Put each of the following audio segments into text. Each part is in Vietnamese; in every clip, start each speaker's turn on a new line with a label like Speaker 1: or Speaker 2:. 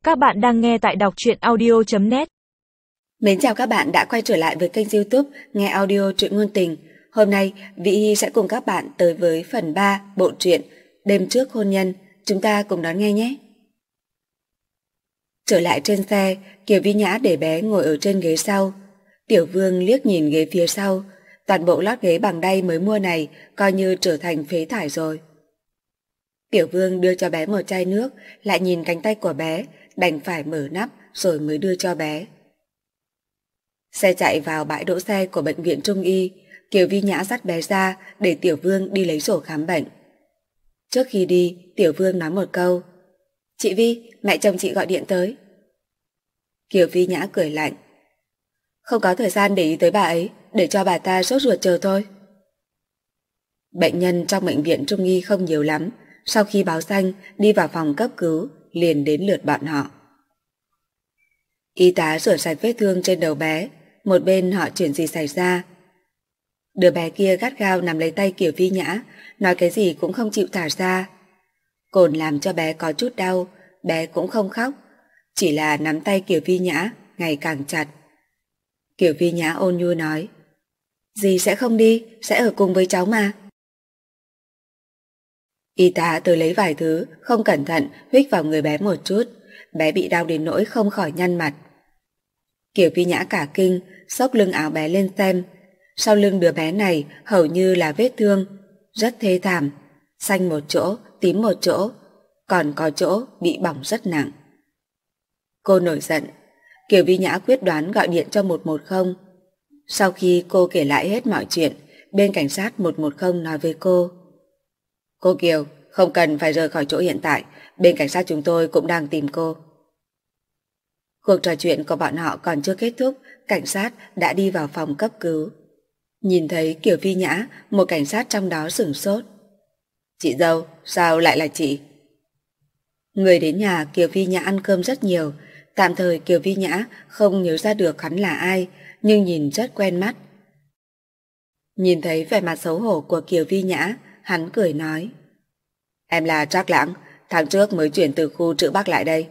Speaker 1: Các bạn đang nghe tại đọc truyện audio.net.
Speaker 2: Mến chào các bạn đã quay trở lại với kênh YouTube Nghe Audio Truyện Ngôn Tình. Hôm nay Vĩ Hy sẽ cùng các bạn tới với phần 3 bộ truyện Đêm Trước Hôn Nhân. Chúng ta cùng đón nghe nhé. Trở lại trên xe, Kiều Vi Nhã để bé ngồi ở trên ghế sau. Tiểu Vương liếc nhìn ghế phía sau, toàn bộ lót ghế bằng đay mới mua này coi như trở thành phế thải rồi. Tiểu Vương đưa cho bé một chai nước, lại nhìn cánh tay của bé, đành phải mở nắp rồi mới đưa cho bé. Xe chạy vào bãi đỗ xe của bệnh viện Trung Y, Kiều Vi Nhã dắt bé ra để Tiểu Vương đi lấy sổ khám bệnh. Trước khi đi, Tiểu Vương nói một câu: "Chị Vi, mẹ chồng chị gọi điện tới." Kiều Vi Nhã cười lạnh: "Không có thời gian để ý tới bà ấy, để cho bà ta sốt ruột chờ thôi." Bệnh nhân trong bệnh viện Trung Y không nhiều lắm, sau khi báo danh đi vào phòng cấp cứu, liền đến lượt bọn họ. Y tá rửa sạch vết thương trên đầu bé, một bên hỏi chuyện gì xảy ra. Đứa bé kia gắt gao nắm lấy tay Kiều Vi Nhã, nói cái gì cũng không chịu thả ra. Cồn làm cho bé có chút đau, bé cũng không khóc, chỉ là nắm tay Kiều Vi Nhã ngày càng chặt. Kiều Vi Nhã ôn nhu nói: "Dì sẽ không đi, sẽ ở cùng với cháu mà." Y tá tới lấy vài thứ, không cẩn thận huých vào người bé một chút, bé bị đau đến nỗi không khỏi nhăn mặt. Kiều Vi Nhã cả kinh, xốc lưng áo bé lên xem, sau lưng đứa bé này hầu như là vết thương, rất thê thảm, xanh một chỗ, tím một chỗ, còn có chỗ bị bỏng rất nặng. Cô nổi giận, Kiều Vi Nhã quyết đoán gọi điện cho 110. Sau khi cô kể lại hết mọi chuyện, bên cảnh sát 110 nói với cô: "Cô Kiều, không cần phải rời khỏi chỗ hiện tại, bên cảnh sát chúng tôi cũng đang tìm cô." Cuộc trò chuyện của bọn họ còn chưa kết thúc, cảnh sát đã đi vào phòng cấp cứu. Nhìn thấy Kiều Vi Nhã, một cảnh sát trong đó sửng sốt: "Chị dâu, sao lại là chị?" Người đến nhà Kiều Vi Nhã ăn cơm rất nhiều, tạm thời Kiều Vi Nhã không nhớ ra được hắn là ai, nhưng nhìn rất quen mắt. Nhìn thấy vẻ mặt xấu hổ của Kiều Vi Nhã, hắn cười nói: "Em là Trác Lãng, tháng trước mới chuyển từ khu Trữ Bắc lại đây."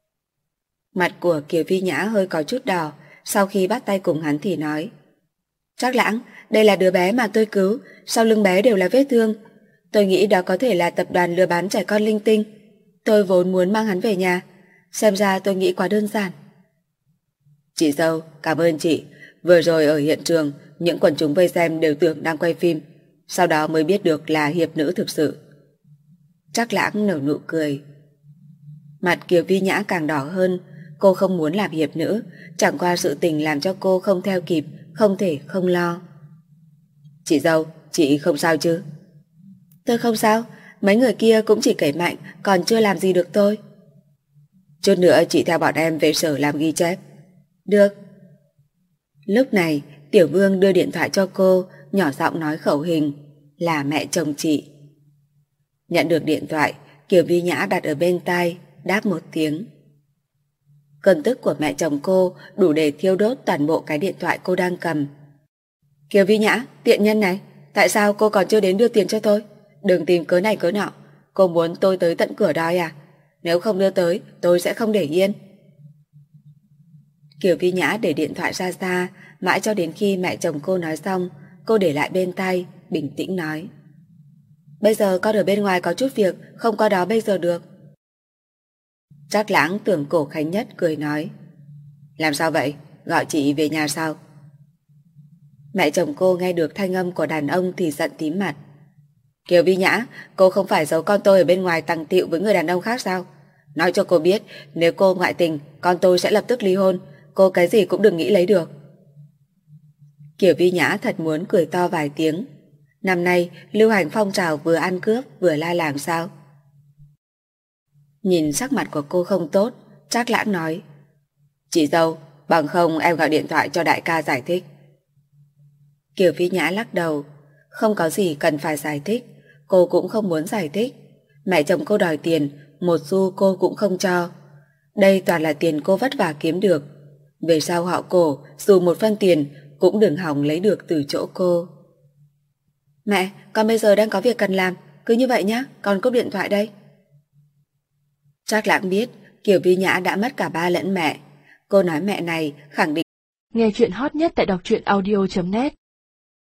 Speaker 2: Mặt của Kiều Vi Nhã hơi có chút đỏ, sau khi bắt tay cùng hắn thì nói: "Trác Lãng, đây là đứa bé mà tôi cứu, sau lưng bé đều là vết thương. Tôi nghĩ đó có thể là tập đoàn lừa bán trẻ con linh tinh. Tôi vốn muốn mang hắn về nhà, xem ra tôi nghĩ quá đơn giản." "Chị dâu, cảm ơn chị. Vừa rồi ở hiện trường, những quần chúng vây xem đều tưởng đang quay phim, sau đó mới biết được là hiệp nữ thực sự." Trác Lãng nở nụ cười. Mặt Kiều Vi Nhã càng đỏ hơn, cô không muốn làm hiệp nữ, chẳng qua sự tình làm cho cô không theo kịp, không thể không lo. "Chị dâu, chị không sao chứ?" "Tôi không sao, mấy người kia cũng chỉ cẩy mạnh, còn chưa làm gì được tôi." "Chút nữa chị theo bọn em về sở làm ghi chép." "Được." Lúc này Tiểu Vương đưa điện thoại cho cô, nhỏ giọng nói khẩu hình: "Là mẹ chồng chị." Nhận được điện thoại, Kiều Vi Nhã đặt ở bên tai, đáp một tiếng. Cơn tức của mẹ chồng cô đủ để thiêu đốt toàn bộ cái điện thoại cô đang cầm. "Kiều Vi Nhã, tiện nhân này, tại sao cô còn chưa đến đưa tiền cho tôi? Đừng tìm cớ này cớ nọ, cô muốn tôi tới tận cửa đòi à? Nếu không đưa tới, tôi sẽ không để yên." Kiều Vi Nhã để điện thoại ra xa, mãi cho đến khi mẹ chồng cô nói xong, cô để lại bên tai, bình tĩnh nói: "Bây giờ con ở bên ngoài có chút việc, không qua đó bây giờ được." Trác Lãng tưởng cổ Khánh Nhất cười nói: "Làm sao vậy? Gọi chị về nhà sao?" Mẹ chồng cô nghe được thanh âm của đàn ông thì giận tím mặt. "Kiều Vi Nhã, cô không phải giấu con tôi ở bên ngoài tằng tịu với người đàn ông khác sao? Nói cho cô biết, nếu cô ngoại tình, con tôi sẽ lập tức ly hôn, cô cái gì cũng đừng nghĩ lấy được." Kiều Vi Nhã thật muốn cười to vài tiếng. Năm nay lưu hành phong trào vừa ăn cướp vừa la làng sao? Nhìn sắc mặt của cô không tốt, Trác Lãng nói: "Chị dâu, bằng không em gọi điện thoại cho đại ca giải thích." Kiều Vi Nhã lắc đầu: "Không có gì cần phải giải thích, cô cũng không muốn giải thích. Mẹ chồng cô đòi tiền, một xu cô cũng không cho. Đây toàn là tiền cô vất vả kiếm được. Về sau họ Cổ, dù một phân tiền cũng đừng hòng lấy được từ chỗ cô." "Mẹ, con bây giờ đang có việc cần làm, cứ như vậy nhé, con cúp điện thoại đây." Trác Lãng biết Kiều Vi Nhã đã mất cả ba lẫn mẹ. Cô nói mẹ này khẳng định.
Speaker 1: Nghe chuyện hot nhất tại đọc truyện audio.net